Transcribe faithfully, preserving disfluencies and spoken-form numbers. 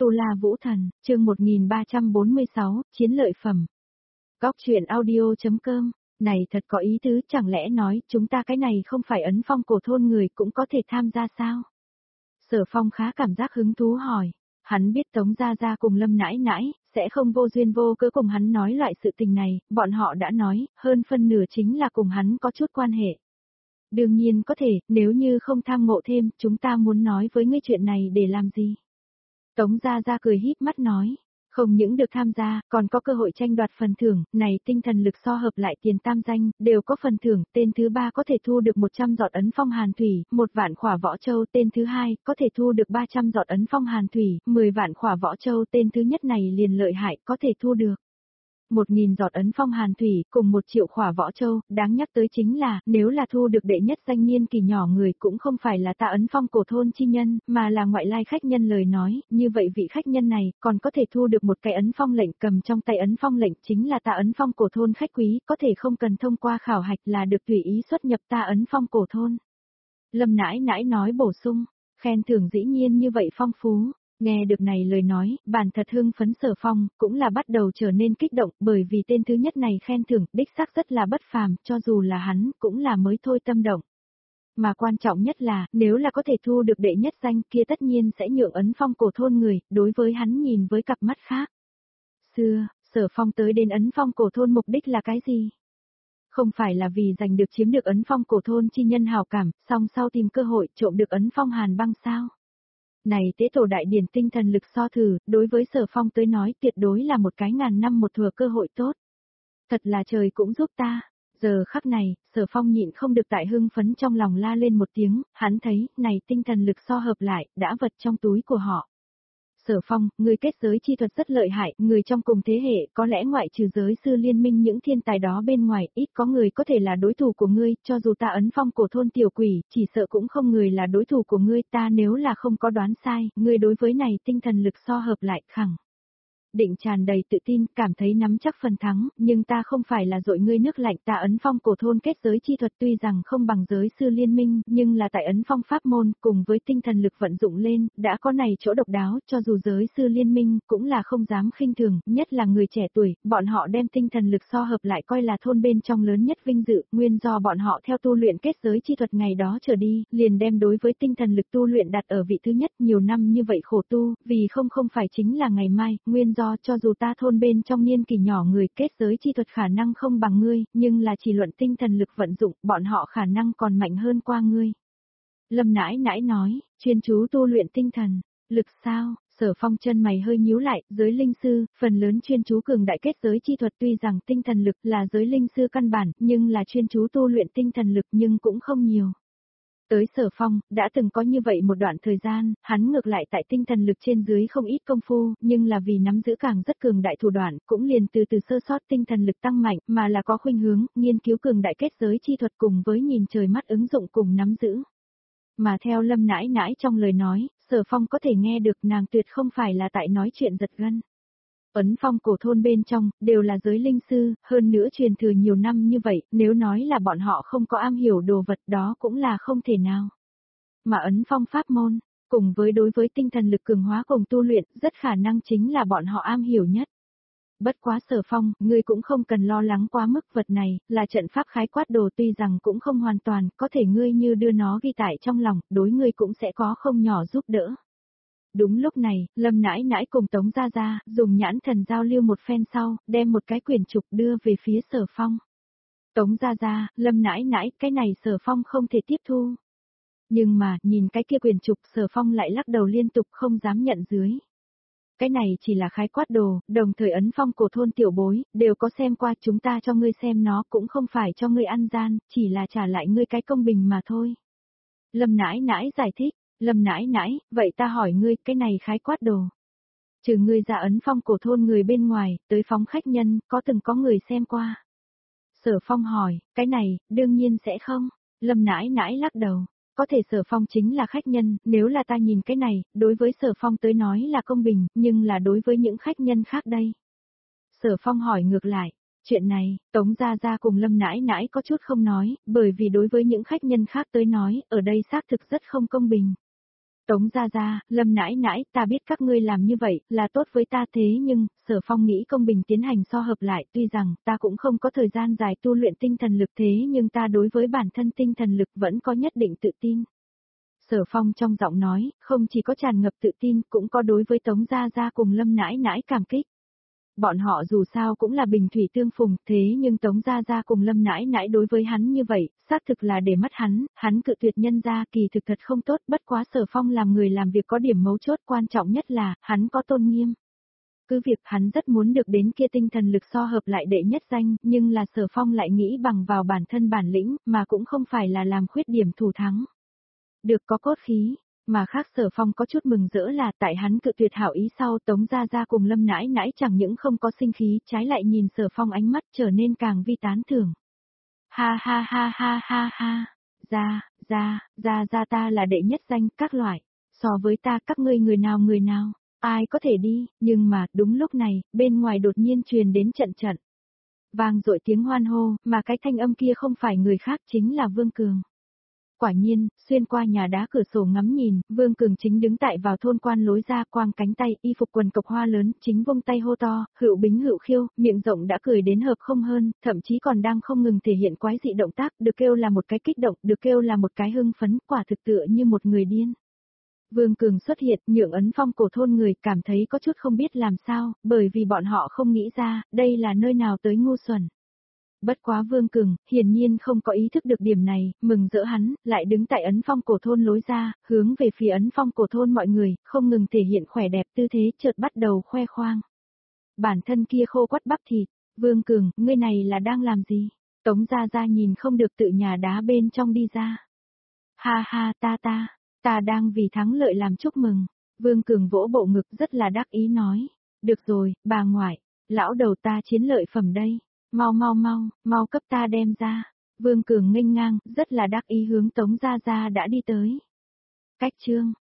Tu La Vũ Thần, chương một nghìn ba trăm bốn mươi sáu, chiến lợi phẩm. Góc truyện audio.com, này thật có ý tứ, chẳng lẽ nói chúng ta cái này không phải ấn phong cổ thôn người cũng có thể tham gia sao? Sở Phong khá cảm giác hứng thú hỏi, hắn biết Tống Gia Gia cùng Lâm Nãi Nãi, sẽ không vô duyên vô cớ cùng hắn nói loại sự tình này, bọn họ đã nói, hơn phân nửa chính là cùng hắn có chút quan hệ. Đương nhiên có thể, nếu như không tham ngộ thêm, chúng ta muốn nói với ngươi chuyện này để làm gì? Tống Gia Gia cười híp mắt nói, không những được tham gia, còn có cơ hội tranh đoạt phần thưởng, này tinh thần lực so hợp lại tiền tam danh, đều có phần thưởng, tên thứ ba có thể thu được một trăm giọt ấn phong hàn thủy, một vạn khỏa võ châu, tên thứ hai, có thể thu được ba trăm giọt ấn phong hàn thủy, mười vạn khỏa võ châu, tên thứ nhất này liền lợi hại, có thể thu được một nghìn giọt ấn phong hàn thủy, cùng một triệu khỏa võ châu, đáng nhắc tới chính là, nếu là thu được đệ nhất danh niên kỳ nhỏ người cũng không phải là ta ấn phong cổ thôn chi nhân, mà là ngoại lai khách nhân lời nói, như vậy vị khách nhân này, còn có thể thu được một cái ấn phong lệnh, cầm trong tay ấn phong lệnh chính là ta ấn phong cổ thôn khách quý, có thể không cần thông qua khảo hạch là được tùy ý xuất nhập ta ấn phong cổ thôn. Lâm Nãi Nãi nói bổ sung, khen thưởng dĩ nhiên như vậy phong phú. Nghe được này lời nói, bản thật hưng phấn Sở Phong, cũng là bắt đầu trở nên kích động, bởi vì tên thứ nhất này khen thưởng, đích xác rất là bất phàm, cho dù là hắn, cũng là mới thôi tâm động. Mà quan trọng nhất là, nếu là có thể thu được đệ nhất danh kia tất nhiên sẽ nhượng ấn phong cổ thôn người, đối với hắn nhìn với cặp mắt khác. Xưa, Sở Phong tới đến ấn phong cổ thôn mục đích là cái gì? Không phải là vì giành được chiếm được ấn phong cổ thôn chi nhân hào cảm, song sau tìm cơ hội trộm được ấn phong hàn băng sao? Này tế tổ đại điển tinh thần lực so thử, đối với Sở Phong tới nói tuyệt đối là một cái ngàn năm một thừa cơ hội tốt. Thật là trời cũng giúp ta. Giờ khắc này, Sở Phong nhịn không được tại hưng phấn trong lòng la lên một tiếng, hắn thấy, này tinh thần lực so hợp lại, đã vật trong túi của họ. Sở Phong, người kết giới chi thuật rất lợi hại, người trong cùng thế hệ, có lẽ ngoại trừ giới sư liên minh những thiên tài đó bên ngoài, ít có người có thể là đối thủ của ngươi, cho dù ta ấn phong cổ thôn tiểu quỷ, chỉ sợ cũng không người là đối thủ của ngươi, ta nếu là không có đoán sai, ngươi đối với này tinh thần lực so hợp lại, khẳng định tràn đầy tự tin, cảm thấy nắm chắc phần thắng, nhưng ta không phải là dội ngươi nước lạnh, ta ấn phong cổ thôn kết giới chi thuật tuy rằng không bằng giới sư liên minh, nhưng là tại ấn phong pháp môn, cùng với tinh thần lực vận dụng lên, đã có này chỗ độc đáo, cho dù giới sư liên minh, cũng là không dám khinh thường, nhất là người trẻ tuổi, bọn họ đem tinh thần lực so hợp lại coi là thôn bên trong lớn nhất vinh dự, nguyên do bọn họ theo tu luyện kết giới chi thuật ngày đó trở đi, liền đem đối với tinh thần lực tu luyện đặt ở vị thứ nhất, nhiều năm như vậy khổ tu, vì không không phải chính là ngày mai, nguyên do cho dù ta thôn bên trong niên kỳ nhỏ người kết giới chi thuật khả năng không bằng ngươi, nhưng là chỉ luận tinh thần lực vận dụng, bọn họ khả năng còn mạnh hơn qua ngươi. Lâm Nãi Nãi nói, chuyên chú tu luyện tinh thần, lực sao? Sở Phong chân mày hơi nhíu lại, giới linh sư, phần lớn chuyên chú cường đại kết giới chi thuật tuy rằng tinh thần lực là giới linh sư căn bản, nhưng là chuyên chú tu luyện tinh thần lực nhưng cũng không nhiều. Tới Sở Phong, đã từng có như vậy một đoạn thời gian, hắn ngược lại tại tinh thần lực trên dưới không ít công phu, nhưng là vì nắm giữ càng rất cường đại thủ đoạn, cũng liền từ từ sơ sót tinh thần lực tăng mạnh, mà là có khuynh hướng, nghiên cứu cường đại kết giới chi thuật cùng với nhìn trời mắt ứng dụng cùng nắm giữ. Mà theo Lâm Nãi Nãi trong lời nói, Sở Phong có thể nghe được nàng tuyệt không phải là tại nói chuyện giật gân. Ấn phong cổ thôn bên trong, đều là giới linh sư, hơn nữa truyền thừa nhiều năm như vậy, nếu nói là bọn họ không có am hiểu đồ vật đó cũng là không thể nào. Mà ấn phong pháp môn, cùng với đối với tinh thần lực cường hóa cùng tu luyện, rất khả năng chính là bọn họ am hiểu nhất. Bất quá Sở Phong, ngươi cũng không cần lo lắng quá mức, vật này, là trận pháp khái quát đồ tuy rằng cũng không hoàn toàn, có thể ngươi như đưa nó ghi tải trong lòng, đối ngươi cũng sẽ có không nhỏ giúp đỡ. Đúng lúc này, Lâm Nãi Nãi cùng Tống Gia Gia, dùng nhãn thần giao lưu một phen sau, đem một cái quyển trục đưa về phía Sở Phong. Tống Gia Gia, Lâm Nãi Nãi, cái này Sở Phong không thể tiếp thu. Nhưng mà, nhìn cái kia quyển trục Sở Phong lại lắc đầu liên tục không dám nhận dưới. Cái này chỉ là khái quát đồ, đồng thời ấn phong cổ thôn tiểu bối, đều có xem qua, chúng ta cho ngươi xem nó cũng không phải cho ngươi ăn gian, chỉ là trả lại ngươi cái công bình mà thôi. Lâm Nãi Nãi giải thích. Lâm Nãi Nãi, vậy ta hỏi ngươi, cái này khái quát đồ. Trừ ngươi ra ấn phong cổ thôn người bên ngoài, tới phóng khách nhân, có từng có người xem qua. Sở Phong hỏi, cái này, đương nhiên sẽ không. Lâm Nãi Nãi lắc đầu, có thể Sở Phong chính là khách nhân, nếu là ta nhìn cái này, đối với Sở Phong tới nói là công bình, nhưng là đối với những khách nhân khác đây. Sở Phong hỏi ngược lại. Chuyện này, Tống Gia Gia cùng Lâm Nãi Nãi có chút không nói, bởi vì đối với những khách nhân khác tới nói, ở đây xác thực rất không công bình. Tống gia gia, Lâm nãi nãi, ta biết các ngươi làm như vậy, là tốt với ta thế nhưng, Sở Phong nghĩ công bình tiến hành so hợp lại, tuy rằng, ta cũng không có thời gian dài tu luyện tinh thần lực thế nhưng ta đối với bản thân tinh thần lực vẫn có nhất định tự tin. Sở Phong trong giọng nói, không chỉ có tràn ngập tự tin, cũng có đối với Tống gia gia cùng Lâm nãi nãi cảm kích. Bọn họ dù sao cũng là bình thủy tương phùng, thế nhưng Tống gia gia cùng Lâm nãi nãi đối với hắn như vậy, xác thực là để mắt hắn, hắn cự tuyệt nhân gia kỳ thực thật không tốt, bất quá Sở Phong làm người làm việc có điểm mấu chốt, quan trọng nhất là, hắn có tôn nghiêm. Cứ việc hắn rất muốn được đến kia tinh thần lực so hợp lại đệ nhất danh, nhưng là Sở Phong lại nghĩ bằng vào bản thân bản lĩnh, mà cũng không phải là làm khuyết điểm thủ thắng. Được có cốt khí. Mà khác Sở Phong có chút mừng rỡ là tại hắn cự tuyệt hảo ý sau Tống gia gia cùng Lâm nãi nãi chẳng những không có sinh khí, trái lại nhìn Sở Phong ánh mắt trở nên càng vi tán thưởng. Ha ha ha ha ha ha, gia, gia, gia gia ta là đệ nhất danh các loại, so với ta các ngươi người nào người nào, ai có thể đi, nhưng mà đúng lúc này, bên ngoài đột nhiên truyền đến trận trận. Vang dội tiếng hoan hô, mà cái thanh âm kia không phải người khác chính là Vương Cường. Quả nhiên, xuyên qua nhà đá cửa sổ ngắm nhìn, Vương Cường chính đứng tại vào thôn quan lối ra quang cánh tay, y phục quần cộc hoa lớn, chính vung tay hô to, hữu bính hữu khiêu, miệng rộng đã cười đến hợp không hơn, thậm chí còn đang không ngừng thể hiện quái dị động tác, được kêu là một cái kích động, được kêu là một cái hưng phấn, quả thực tựa như một người điên. Vương Cường xuất hiện, nhượng ấn phong cổ thôn người cảm thấy có chút không biết làm sao, bởi vì bọn họ không nghĩ ra, đây là nơi nào tới ngu xuẩn. Bất quá Vương Cường, hiển nhiên không có ý thức được điểm này, mừng rỡ hắn, lại đứng tại ấn phong cổ thôn lối ra, hướng về phía ấn phong cổ thôn mọi người, không ngừng thể hiện khỏe đẹp tư thế chợt bắt đầu khoe khoang. Bản thân kia khô quắt bắp thịt, Vương Cường, ngươi này là đang làm gì? Tống gia gia nhìn không được tự nhà đá bên trong đi ra. Ha ha ta ta, ta đang vì thắng lợi làm chúc mừng. Vương Cường vỗ bộ ngực rất là đắc ý nói. Được rồi, bà ngoại, lão đầu ta chiến lợi phẩm đây. Mau mau mau, mau cấp ta đem ra. Vương Cường nghênh ngang, rất là đắc ý hướng Tống gia gia đã đi tới. Cách chương